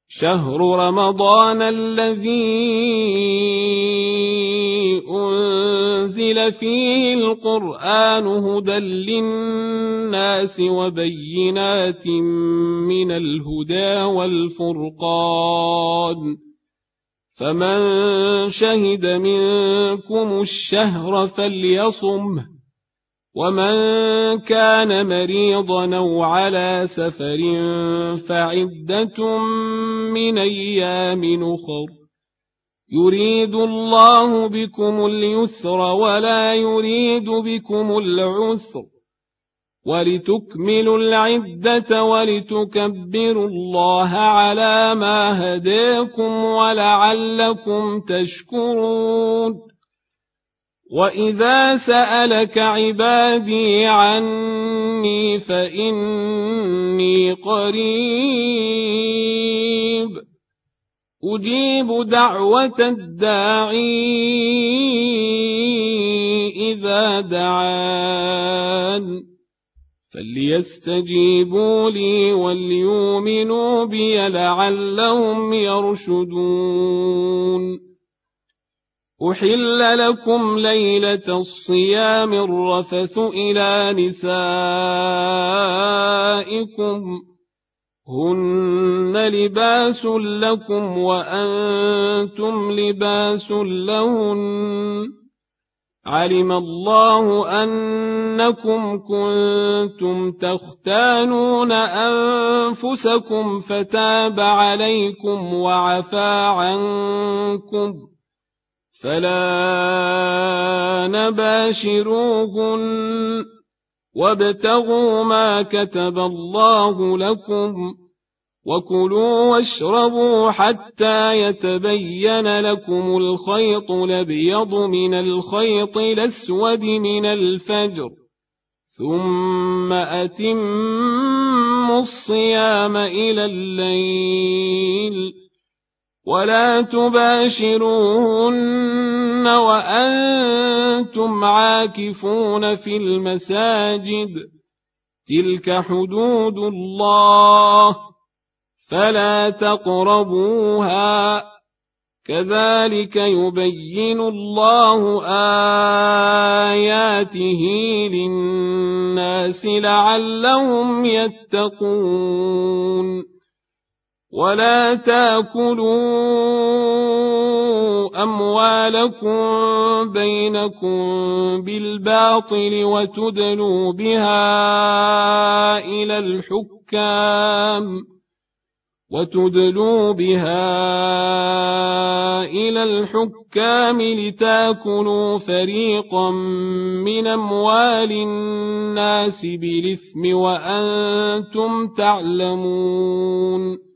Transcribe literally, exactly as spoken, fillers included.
شهر رمضان الذي أنزل فيه القرآن هدى للناس وبينات من الهدى والفرقان فمن شهد منكم الشهر فليصمه ومن كان مريضا أو على سفر فعدة من أيام أخر يريد الله بكم اليسر ولا يريد بكم العسر ولتكملوا العدة ولتكبروا الله على ما هداكم ولعلكم تشكرون وإذا سألك عبادي عني فإني قريب أجيب دعوة الداعي إذا دعان فليستجيبوا لي وليؤمنوا بي لعلهم يرشدون أحل لكم ليلة الصيام الرفث إلى نسائكم هن لباس لكم وأنتم لباس لهن علم الله أنكم كنتم تختانون أنفسكم فتاب عليكم وعفى عنكم فلا نباشروهن وابتغوا ما كتب الله لكم وكلوا واشربوا حتى يتبين لكم الخيط الأبيض من الخيط الأسود من الفجر ثم أتموا الصيام إلى الليل ولا تباشروهن وأنتم عاكفون في المساجد تلك حدود الله فلا تقربوها كذلك يبين الله آياته للناس لعلهم يتقون ولا تاكلوا أموالكم بينكم بالباطل وتدلوا بها إلى الحكام وتدلوا بها إلى الحكام لتاكلوا فريقا من أموال الناس بالإثم وأنتم تعلمون